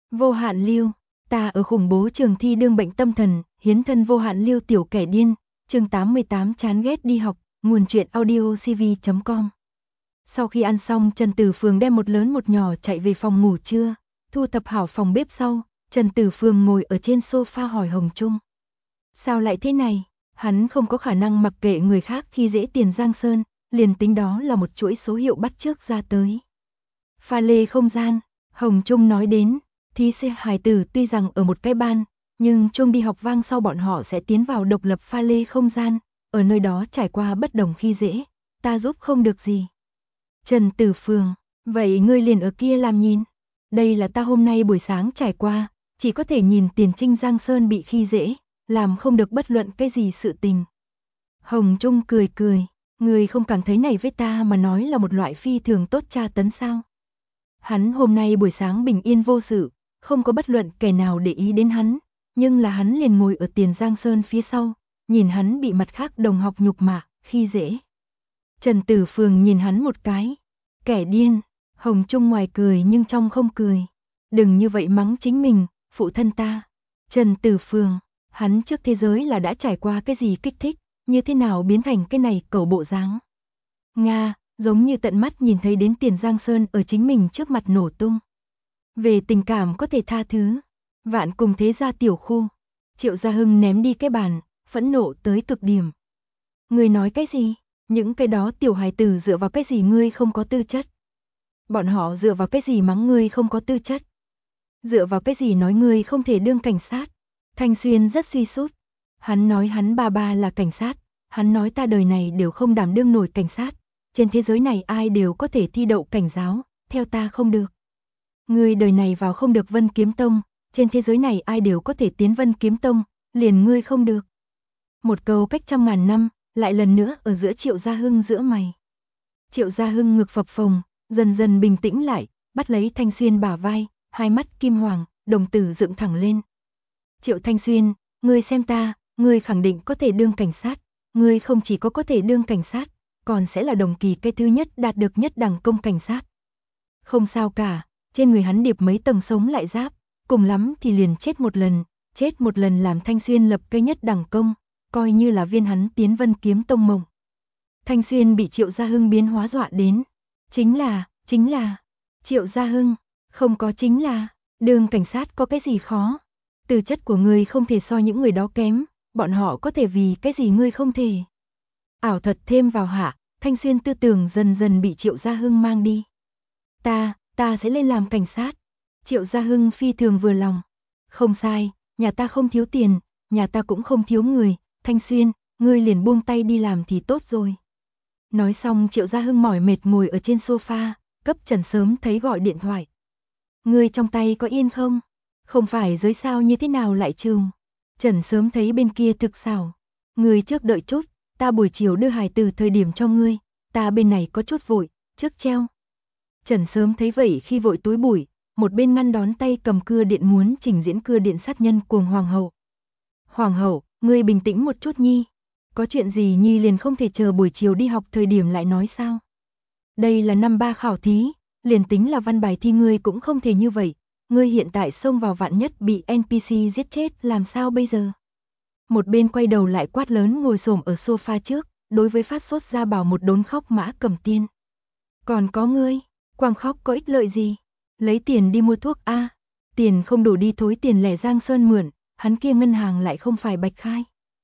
Vô hạn lưu, ta ở khủng bố trường thi đương bệnh tâm thần, hiến thân vô hạn lưu tiểu kẻ điên, chương 88 chán ghét đi học, nguồn truyện audio cv.com. Sau khi ăn xong, Trần Tử Phường đem một lớn một nhỏ chạy về phòng ngủ trưa, thu thập hảo phòng bếp sau, Trần Tử Phường ngồi ở trên sofa hỏi Hồng Trung. Sao lại thế này? Hắn không có khả năng mặc kệ người khác khi dễ Tiền Giang Sơn, liền tính đó là một chuỗi số hiệu bắt chước ra tới. Pha lê không gian, Hồng Trung nói đến, thí sinh hài tử tuy rằng ở một cái ban, nhưng chung đi học vang sau bọn họ sẽ tiến vào độc lập pha lê không gian, ở nơi đó trải qua bất đồng khi dễ, ta giúp không được gì. Trần Tử Phường, vậy ngươi liền ở kia làm nhìn, đây là ta hôm nay buổi sáng trải qua, chỉ có thể nhìn Tiền Trinh Giang Sơn bị khi dễ, làm không được bất luận cái gì sự tình. Hồng Trung cười cười, ngươi không cảm thấy này với ta mà nói là một loại phi thường tốt tra tấn sao? Hắn hôm nay buổi sáng bình yên vô sự, không có bất luận kẻ nào để ý đến hắn, nhưng là hắn liền ngồi ở Tiền Giang Sơn phía sau, nhìn hắn bị mặt khác đồng học nhục mạ, khi dễ. Trần Tử Phường nhìn hắn một cái, kẻ điên, Hồng Trung ngoài cười nhưng trong không cười. Đừng như vậy mắng chính mình, phụ thân ta. Trần Tử Phường, hắn trước thế giới là đã trải qua cái gì kích thích, như thế nào biến thành cái này cẩu bộ dáng. Nga, giống như tận mắt nhìn thấy đến Tiền Giang Sơn ở chính mình trước mặt nổ tung. Về tình cảm có thể tha thứ, vạn cùng thế gia tiểu khu. Triệu Gia Hưng ném đi cái bàn, phẫn nộ tới cực điểm. Ngươi nói cái gì? Những cái đó tiểu hài tử dựa vào cái gì ngươi không có tư chất? Bọn họ dựa vào cái gì mắng ngươi không có tư chất? Dựa vào cái gì nói ngươi không thể đương cảnh sát? Thanh Xuyên rất suy sút. Hắn nói hắn ba là cảnh sát, hắn nói ta đời này đều không đảm đương nổi cảnh sát. Trên thế giới này ai đều có thể thi đậu cảnh giáo, theo ta không được. Ngươi đời này vào không được Vân Kiếm Tông, trên thế giới này ai đều có thể tiến Vân Kiếm Tông, liền ngươi không được. Một câu cách trăm ngàn năm, lại lần nữa ở giữa Triệu Gia Hưng giữa mày. Triệu Gia Hưng ngực phập phồng, dần dần bình tĩnh lại, bắt lấy Thanh Xuyên bả vai, hai mắt kim hoàng, đồng tử dựng thẳng lên. Triệu Thanh Xuyên, ngươi xem ta, ngươi khẳng định có thể đương cảnh sát, ngươi không chỉ có thể đương cảnh sát, còn sẽ là đồng kỳ cái thứ nhất đạt được nhất đẳng công cảnh sát. Không sao cả, trên người hắn điệp mấy tầng sống lại giáp, cùng lắm thì liền chết một lần làm Thanh Xuyên lập cây nhất đẳng công, coi như là viên hắn tiến Vân Kiếm Tông mộng. Thanh Xuyên bị Triệu Gia Hưng biến hóa dọa đến, chính là, Triệu Gia Hưng, không có chính là, đương cảnh sát có cái gì khó, tư chất của ngươi không thể so những người đó kém, bọn họ có thể vì cái gì ngươi không thể. Ảo thuật thêm vào hạ, Thanh Xuyên tư tưởng dần dần bị Triệu Gia Hưng mang đi. Ta sẽ lên làm cảnh sát. Triệu Gia Hưng phi thường vừa lòng. Không sai, nhà ta không thiếu tiền, nhà ta cũng không thiếu người, Thanh Xuyên, ngươi liền buông tay đi làm thì tốt rồi. Nói xong Triệu Gia Hưng mỏi mệt ngồi ở trên sofa, cấp Trần Sớm thấy gọi điện thoại. Ngươi trong tay có yên không? Không phải giới sao như thế nào lại trùng. Trần Sớm thấy bên kia thực xảo. Ngươi trước đợi chút, ta buổi chiều đưa hài từ thời điểm cho ngươi, ta bên này có chút vội, trước treo. Trần Sớm thấy vậy khi vội túi bụi, một bên ngăn đón tay cầm cưa điện muốn trình diễn cưa điện sát nhân cuồng hoàng hậu. Hoàng hậu, ngươi bình tĩnh một chút nhi. Có chuyện gì nhi liền không thể chờ buổi chiều đi học thời điểm lại nói sao? Đây là năm 3 khảo thí, liền tính là văn bài thi ngươi cũng không thể như vậy. Ngươi hiện tại xông vào vạn nhất bị NPC giết chết làm sao bây giờ? Một bên quay đầu lại quát lớn ngồi xổm ở sofa trước, đối với phát sốt ra bảo một đốn khóc Mã Cẩm Tiên. Còn có ngươi, quang khóc có ích lợi gì? Lấy tiền đi mua thuốc a, tiền không đủ đi thối tiền lẻ Giang Sơn mượn, hắn kia ngân hàng lại không phải Bạch Khai.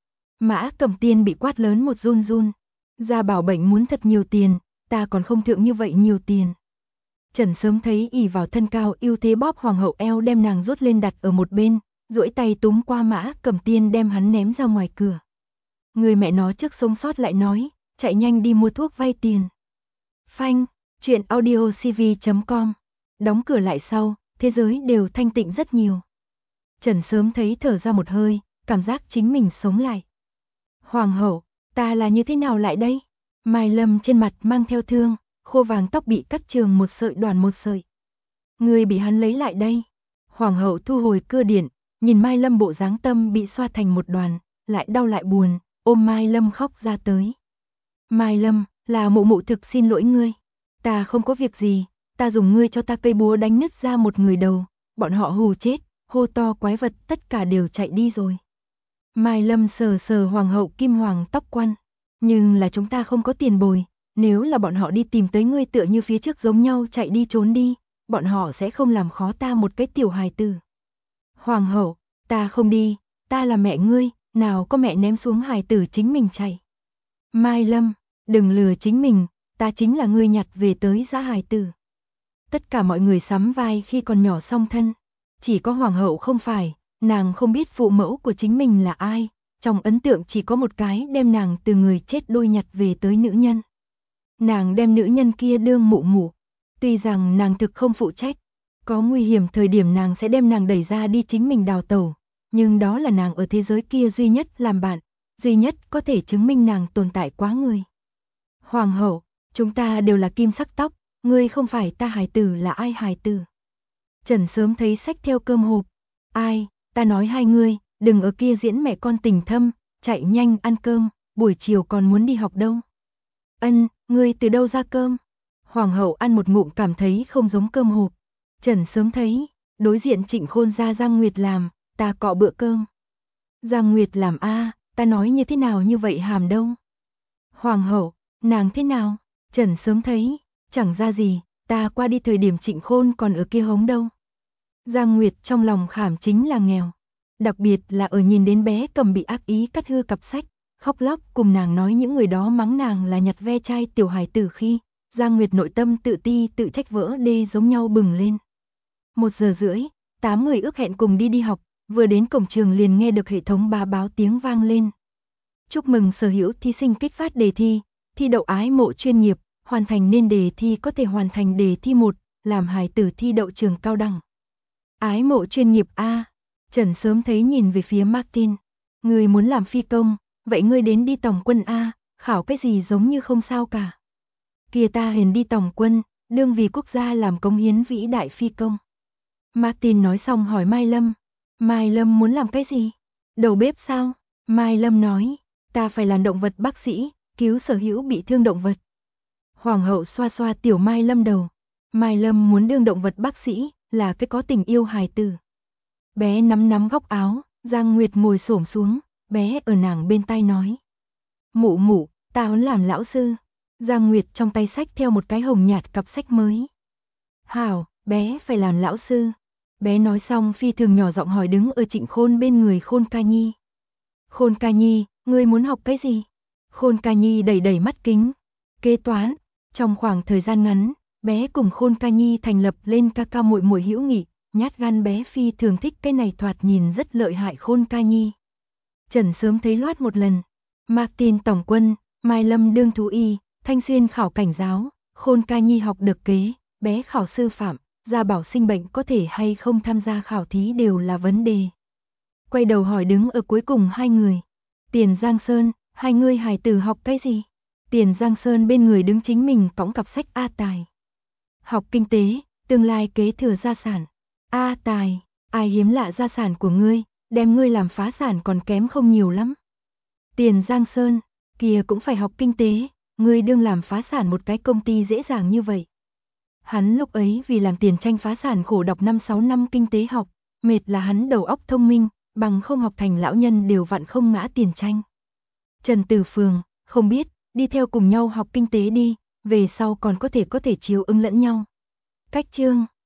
Mã Cẩm Tiên bị quát lớn một run run, Gia Bảo bệnh muốn thật nhiều tiền, ta còn không thượng như vậy nhiều tiền. Trần Sớm thấy ỷ vào thân cao ưu thế bóp hoàng hậu eo đem nàng rút lên đặt ở một bên, duỗi tay túm qua Mã Cẩm Tiên đem hắn ném ra ngoài cửa. Người mẹ nó trước sống sót lại nói, chạy nhanh đi mua thuốc vay tiền. Phanh, chuyện audio cv.com. Đóng cửa lại sau, thế giới đều thanh tịnh rất nhiều. Trần Sớm thấy thở ra một hơi, cảm giác chính mình sống lại. Hoàng hậu, ta là như thế nào lại đây? Mai Lâm trên mặt mang theo thương, khô vàng tóc bị cắt trường một sợi đoàn một sợi. Người bị hắn lấy lại đây. Hoàng hậu thu hồi cưa điện, nhìn Mai Lâm bộ dáng tâm bị xoa thành một đoàn, lại đau lại buồn, ôm Mai Lâm khóc ra tới. Mai Lâm, là mụ mụ thực xin lỗi ngươi. Ta không có việc gì, ta dùng ngươi cho ta cây búa đánh nứt ra một người đầu, bọn họ hù chết, hô to quái vật tất cả đều chạy đi rồi. Mai Lâm sờ sờ hoàng hậu kim hoàng tóc quăn, nhưng là chúng ta không có tiền bồi, nếu là bọn họ đi tìm tới ngươi tựa như phía trước giống nhau chạy đi trốn đi, bọn họ sẽ không làm khó ta một cái tiểu hài tử. Hoàng hậu, ta không đi, ta là mẹ ngươi, nào có mẹ ném xuống hài tử chính mình chạy. Mai Lâm, đừng lừa chính mình, ta chính là ngươi nhặt về tới giã hài tử. Tất cả mọi người sắm vai khi còn nhỏ song thân, chỉ có hoàng hậu không phải, nàng không biết phụ mẫu của chính mình là ai, trong ấn tượng chỉ có một cái đem nàng từ người chết đôi nhặt về tới nữ nhân. Nàng đem nữ nhân kia đương mụ mụ, tuy rằng nàng thực không phụ trách, có nguy hiểm thời điểm nàng sẽ đem nàng đẩy ra đi chính mình đào tẩu, nhưng đó là nàng ở thế giới kia duy nhất làm bạn, duy nhất có thể chứng minh nàng tồn tại quá người. Hoàng hậu, chúng ta đều là kim sắc tóc, ngươi không phải ta hài tử là ai hài tử? Trần Sớm thấy xách theo cơm hộp, ai, ta nói hai ngươi, đừng ở kia diễn mẹ con tình thâm, chạy nhanh ăn cơm, buổi chiều còn muốn đi học đâu. Ân, ngươi từ đâu ra cơm? Hoàng hậu ăn một ngụm cảm thấy không giống cơm hộp. Trần Sớm thấy, đối diện Trịnh Khôn ra Giang Nguyệt làm, ta cọ bữa cơm. Giang Nguyệt làm a, ta nói như thế nào như vậy hàm đâu. Hoàng hậu, nàng thế nào? Trần Sớm thấy, chẳng ra gì, ta qua đi thời điểm Trịnh Khôn còn ở kia hống đâu. Giang Nguyệt trong lòng khảm chính là nghèo, đặc biệt là ở nhìn đến bé Cầm bị ác ý cắt hư cặp sách, khóc lóc cùng nàng nói những người đó mắng nàng là nhặt ve chai tiểu hài tử khi, Giang Nguyệt nội tâm tự ti tự trách vỡ đê giống nhau bừng lên. 1:30, 8 người ước hẹn cùng đi học, vừa đến cổng trường liền nghe được hệ thống báo tiếng vang lên. Chúc mừng sở hữu thí sinh kích phát đề thi, thi đậu ái mộ chuyên nghiệp, hoàn thành nên đề thi có thể hoàn thành đề thi 1, làm hài tử thi đậu trường cao đẳng. Ái mộ chuyên nghiệp A, Trần Sớm thấy nhìn về phía Martin, người muốn làm phi công, vậy ngươi đến đi tòng quân A, khảo cái gì giống như không sao cả. Kìa ta hiền đi tòng quân, đương vì quốc gia làm cống hiến vĩ đại phi công. Martin nói xong hỏi Mai Lâm, Mai Lâm muốn làm cái gì? Đầu bếp sao? Mai Lâm nói, ta phải làm động vật bác sĩ, cứu sở hữu bị thương động vật. Hoàng hậu xoa xoa tiểu Mai Lâm đầu, Mai Lâm muốn đương động vật bác sĩ, là cái có tình yêu hài tử. Bé nắm góc áo, Giang Nguyệt ngồi xổm xuống, bé ở nàng bên tai nói. Mụ mụ, ta muốn làm lão sư. Giang Nguyệt trong tay sách theo một cái hồng nhạt cặp sách mới. Hảo, bé phải làm lão sư. Bé nói xong phi thường nhỏ giọng hỏi đứng ở Trịnh Khôn bên người Khôn Ca Nhi. Khôn Ca Nhi, ngươi muốn học cái gì? Khôn Ca Nhi đẩy mắt kính. Kế toán. Trong khoảng thời gian ngắn, bé cùng Khôn Ca Nhi thành lập lên ca ca muội muội hữu nghị, nhát gan bé phi thường thích cái này thoạt nhìn rất lợi hại Khôn Ca Nhi. Trần Sớm thấy loát một lần, Martin tổng quân, Mai Lâm đương thú y, Thanh Xuyên khảo cảnh giáo, Khôn Ca Nhi học được kế, bé khảo sư phạm, Gia Bảo sinh bệnh có thể hay không tham gia khảo thí đều là vấn đề. Quay đầu hỏi đứng ở cuối cùng hai người. Tiền Giang Sơn, hai ngươi hài tử học cái gì? Tiền Giang Sơn bên người đứng chính mình cõng cặp sách A Tài. Học kinh tế, tương lai kế thừa gia sản. A Tài, ai hiếm lạ gia sản của ngươi, đem ngươi làm phá sản còn kém không nhiều lắm. Tiền Giang Sơn, kia cũng phải học kinh tế, ngươi đương làm phá sản một cái công ty dễ dàng như vậy. Hắn lúc ấy vì làm tiền tranh phá sản khổ đọc 5-6 năm kinh tế học, mệt là hắn đầu óc thông minh, bằng không học thành lão nhân đều vặn không ngã tiền tranh. Trần Tử Phường, không biết, đi theo cùng nhau học kinh tế đi, về sau còn có thể chiếu ứng lẫn nhau. Cách chương